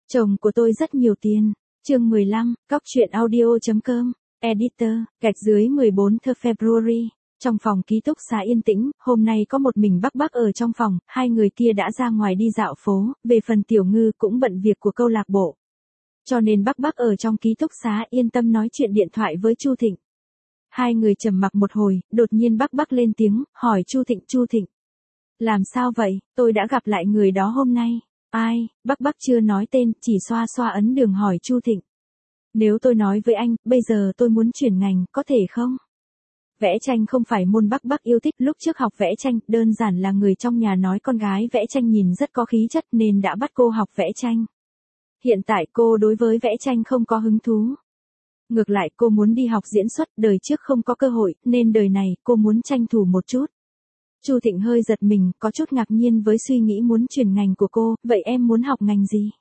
Chồng của tôi rất nhiều tiền. Chương 15, cóc-truyện-audio.com, Editor, gạch dưới 14 th February. Trong phòng ký túc xá yên tĩnh, hôm nay có một mình Bắc ở trong phòng, hai người kia đã ra ngoài đi dạo phố, về phần Tiểu Ngư cũng bận việc của câu lạc bộ. Cho nên Bắc ở trong ký túc xá yên tâm nói chuyện điện thoại với Chu Thịnh. Hai người trầm mặc một hồi, đột nhiên Bắc lên tiếng, hỏi Chu Thịnh. Làm sao vậy, tôi đã gặp lại người đó hôm nay. Ai, Bắc chưa nói tên, chỉ xoa ấn đường hỏi Chu Thịnh. Nếu tôi nói với anh, bây giờ tôi muốn chuyển ngành, có thể không? Vẽ tranh không phải môn Bắc yêu thích, lúc trước học vẽ tranh, đơn giản là người trong nhà nói con gái vẽ tranh nhìn rất có khí chất nên đã bắt cô học vẽ tranh. Hiện tại cô đối với vẽ tranh không có hứng thú. Ngược lại cô muốn đi học diễn xuất, đời trước không có cơ hội, nên đời này cô muốn tranh thủ một chút. Chu Thịnh hơi giật mình, có chút ngạc nhiên với suy nghĩ muốn chuyển ngành của cô, vậy em muốn học ngành gì?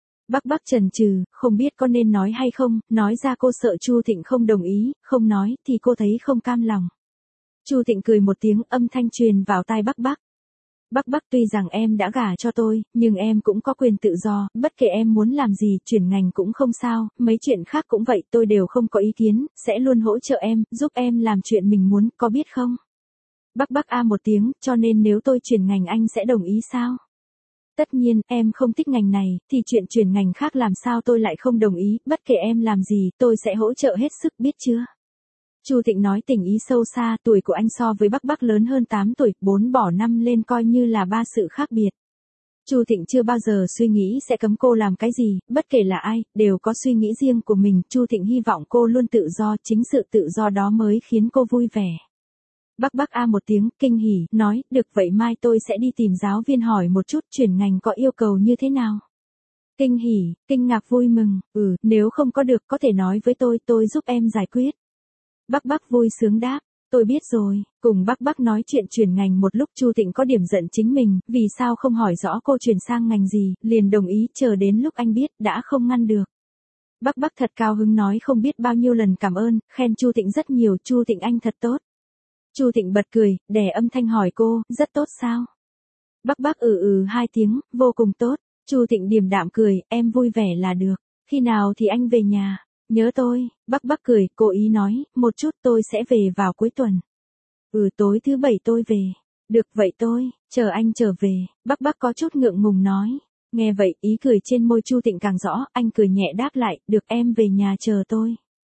Bắc chần chừ, không biết có nên nói hay không, nói ra cô sợ Chu Thịnh không đồng ý, không nói thì cô thấy không cam lòng. Chu Thịnh cười một tiếng, âm thanh truyền vào tai Bắc. Bắc tuy rằng em đã gả cho tôi, nhưng em cũng có quyền tự do, bất kể em muốn làm gì, chuyển ngành cũng không sao, mấy chuyện khác cũng vậy, tôi đều không có ý kiến, sẽ luôn hỗ trợ em, giúp em làm chuyện mình muốn, có biết không? Bắc a một tiếng, cho nên nếu tôi chuyển ngành anh sẽ đồng ý sao? Tất nhiên, em không thích ngành này, thì chuyện chuyển ngành khác làm sao tôi lại không đồng ý, bất kể em làm gì, tôi sẽ hỗ trợ hết sức, biết chưa? Chu Thịnh nói tình ý sâu xa, tuổi của anh so với Bắc lớn hơn 8 tuổi, 4 bỏ 5 lên coi như là 3 sự khác biệt. Chu Thịnh chưa bao giờ suy nghĩ sẽ cấm cô làm cái gì, bất kể là ai, đều có suy nghĩ riêng của mình, Chu Thịnh hy vọng cô luôn tự do, chính sự tự do đó mới khiến cô vui vẻ. Bắc a một tiếng, kinh hỉ, nói, được vậy mai tôi sẽ đi tìm giáo viên hỏi một chút chuyển ngành có yêu cầu như thế nào. Kinh hỉ, kinh ngạc vui mừng, nếu không có được có thể nói với tôi giúp em giải quyết. Bắc vui sướng đáp, tôi biết rồi, cùng Bắc nói chuyện chuyển ngành một lúc Chu Thịnh có điểm giận chính mình, vì sao không hỏi rõ cô chuyển sang ngành gì, liền đồng ý chờ đến lúc anh biết, đã không ngăn được. Bắc thật cao hứng nói không biết bao nhiêu lần cảm ơn, khen Chu Thịnh rất nhiều, Chu Thịnh anh thật tốt. Chu Thịnh bật cười, đè âm thanh hỏi cô, rất tốt sao? Bắc hai tiếng, vô cùng tốt. Chu Thịnh điềm đạm cười, em vui vẻ là được. Khi nào thì anh về nhà? Nhớ tôi. Bắc cười, cố ý nói, một chút tôi sẽ về vào cuối tuần. Tối thứ 7 tôi về. Được vậy tôi, chờ anh trở về. Bắc có chút ngượng ngùng nói. Nghe vậy, ý cười trên môi Chu Thịnh càng rõ, anh cười nhẹ đáp lại, được em về nhà chờ tôi.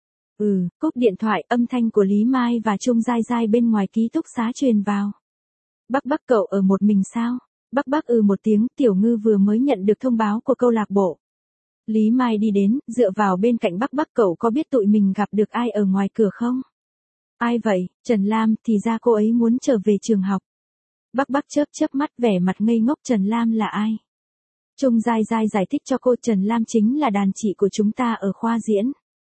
Cúp điện thoại, âm thanh của Lý Mai và Trung Giai bên ngoài ký túc xá truyền vào. Bắc cậu ở một mình sao? Bắc một tiếng, Tiểu Ngư vừa mới nhận được thông báo của câu lạc bộ. Lý Mai đi đến, dựa vào bên cạnh Bắc cậu có biết tụi mình gặp được ai ở ngoài cửa không? Ai vậy? Trần Lam, thì ra cô ấy muốn trở về trường học. Bắc chớp mắt vẻ mặt ngây ngốc, Trần Lam là ai? Trung Giai giải thích cho cô, Trần Lam chính là đàn chị của chúng ta ở khoa diễn.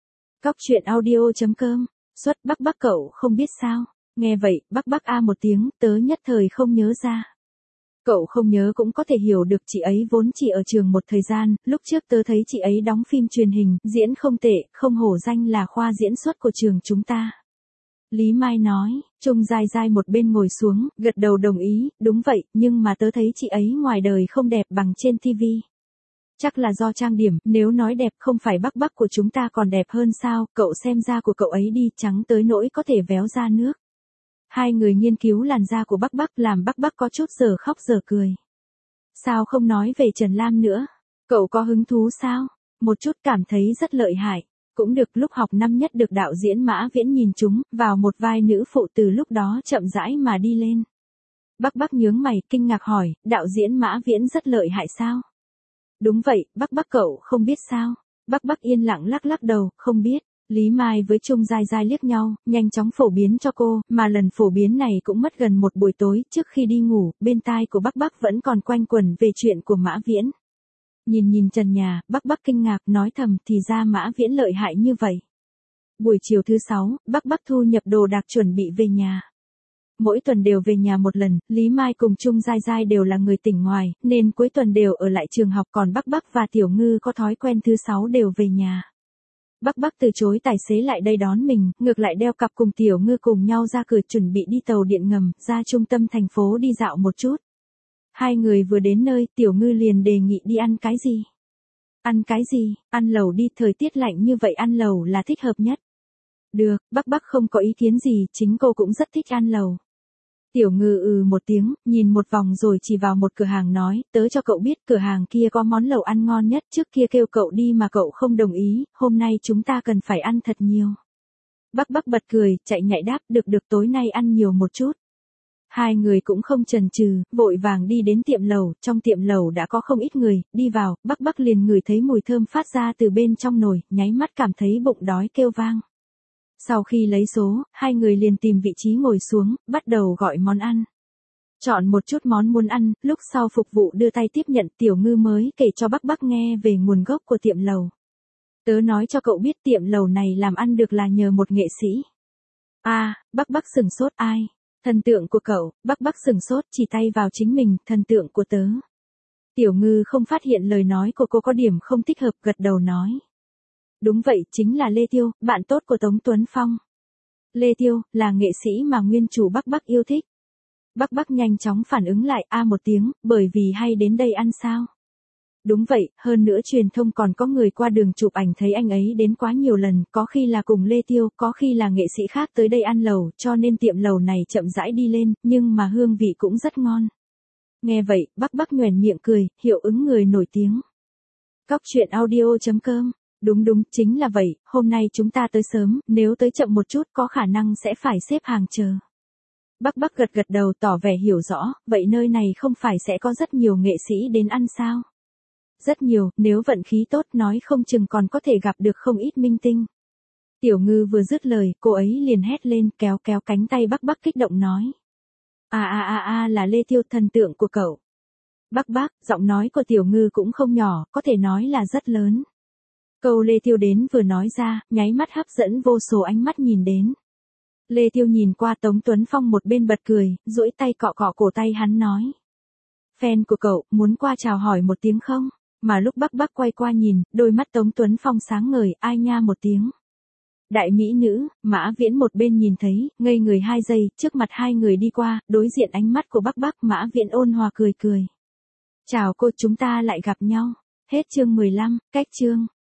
Cóc-truyện-audio.com, xuất Bắc cậu không biết sao? Nghe vậy, Bắc a một tiếng, tớ nhất thời không nhớ ra. Cậu không nhớ cũng có thể hiểu được, chị ấy vốn chỉ ở trường một thời gian, lúc trước tớ thấy chị ấy đóng phim truyền hình, diễn không tệ, không hổ danh là khoa diễn xuất của trường chúng ta. Lý Mai nói, Trung Giai một bên ngồi xuống, gật đầu đồng ý, đúng vậy, nhưng mà tớ thấy chị ấy ngoài đời không đẹp bằng trên TV. Chắc là do trang điểm, nếu nói đẹp không phải Bắc của chúng ta còn đẹp hơn sao, cậu xem da của cậu ấy đi, trắng tới nỗi có thể véo ra nước. Hai người nghiên cứu làn da của Bắc làm Bắc có chút giờ khóc giờ cười. Sao không nói về Trần Lam nữa? Cậu có hứng thú sao? Một chút cảm thấy rất lợi hại. Cũng được, lúc học năm nhất được đạo diễn Mã Viễn nhìn trúng, vào một vai nữ phụ, từ lúc đó chậm rãi mà đi lên. Bắc nhướng mày, kinh ngạc hỏi, đạo diễn Mã Viễn rất lợi hại sao? Đúng vậy, Bắc cậu không biết sao? Bắc yên lặng lắc đầu, không biết. Lý Mai với Trung Giai liếc nhau, nhanh chóng phổ biến cho cô, mà lần phổ biến này cũng mất gần một buổi tối, trước khi đi ngủ, bên tai của Bắc vẫn còn quanh quẩn về chuyện của Mã Viễn. Nhìn trần nhà, Bắc kinh ngạc nói thầm, thì ra Mã Viễn lợi hại như vậy. Buổi chiều thứ 6, Bắc thu nhập đồ đạc chuẩn bị về nhà. Mỗi tuần đều về nhà một lần, Lý Mai cùng Trung Giai đều là người tỉnh ngoài, nên cuối tuần đều ở lại trường học, còn Bắc và Tiểu Ngư có thói quen thứ 6 đều về nhà. Bắc từ chối tài xế lại đây đón mình, ngược lại đeo cặp cùng Tiểu Ngư cùng nhau ra cửa chuẩn bị đi tàu điện ngầm, ra trung tâm thành phố đi dạo một chút. Hai người vừa đến nơi, Tiểu Ngư liền đề nghị đi ăn cái gì. Ăn cái gì, ăn lẩu đi, thời tiết lạnh như vậy ăn lẩu là thích hợp nhất. Được, Bắc không có ý kiến gì, chính cô cũng rất thích ăn lẩu. Tiểu Ngư một tiếng, nhìn một vòng rồi chỉ vào một cửa hàng nói, tớ cho cậu biết cửa hàng kia có món lẩu ăn ngon nhất, trước kia kêu cậu đi mà cậu không đồng ý, hôm nay chúng ta cần phải ăn thật nhiều. Bắc bật cười, chạy nhảy đáp, được tối nay ăn nhiều một chút. Hai người cũng không chần chừ, vội vàng đi đến tiệm lẩu, trong tiệm lẩu đã có không ít người, đi vào, Bắc liền ngửi thấy mùi thơm phát ra từ bên trong nồi, nháy mắt cảm thấy bụng đói kêu vang. Sau khi lấy số, hai người liền tìm vị trí ngồi xuống, bắt đầu gọi món ăn. Chọn một chút món muốn ăn, lúc sau phục vụ đưa tay tiếp nhận, Tiểu Ngư mới kể cho Bắc nghe về nguồn gốc của tiệm lẩu. Tớ nói cho cậu biết tiệm lẩu này làm ăn được là nhờ một nghệ sĩ. Bắc sừng sốt, ai? Thần tượng của cậu, Bắc sừng sốt chỉ tay vào chính mình, thần tượng của tớ. Tiểu Ngư không phát hiện lời nói của cô có điểm không thích hợp, gật đầu nói. Đúng vậy, chính là Lê Tiêu, bạn tốt của Tống Tuấn Phong. Lê Tiêu, là nghệ sĩ mà nguyên chủ Bắc yêu thích. Bắc nhanh chóng phản ứng lại, một tiếng, bởi vì hay đến đây ăn sao? Đúng vậy, hơn nữa truyền thông còn có người qua đường chụp ảnh thấy anh ấy đến quá nhiều lần, có khi là cùng Lê Tiêu, có khi là nghệ sĩ khác tới đây ăn lẩu, cho nên tiệm lẩu này chậm rãi đi lên, nhưng mà hương vị cũng rất ngon. Nghe vậy, Bắc nhoẻn miệng cười, hiệu ứng người nổi tiếng. Coctruyện.audio.com. Đúng, chính là vậy, hôm nay chúng ta tới sớm, nếu tới chậm một chút có khả năng sẽ phải xếp hàng chờ. Bắc gật đầu tỏ vẻ hiểu rõ, vậy nơi này không phải sẽ có rất nhiều nghệ sĩ đến ăn sao? Rất nhiều, nếu vận khí tốt nói không chừng còn có thể gặp được không ít minh tinh. Tiểu Ngư vừa dứt lời, cô ấy liền hét lên, kéo cánh tay Bắc kích động nói. Là Lê Tiêu, thần tượng của cậu. Bắc, giọng nói của Tiểu Ngư cũng không nhỏ, có thể nói là rất lớn. Câu Lê Tiêu đến vừa nói ra, nháy mắt hấp dẫn vô số ánh mắt nhìn đến. Lê Tiêu nhìn qua Tống Tuấn Phong một bên bật cười, duỗi tay cọ cổ tay hắn nói. Fan của cậu, muốn qua chào hỏi một tiếng không? Mà lúc Bắc quay qua nhìn, đôi mắt Tống Tuấn Phong sáng ngời, ai nha một tiếng. Đại mỹ nữ, Mã Viễn một bên nhìn thấy, ngây người 2 giây, trước mặt hai người đi qua, đối diện ánh mắt của Bắc, Mã Viễn ôn hòa cười. Chào cô, chúng ta lại gặp nhau. Hết chương 15, cách chương.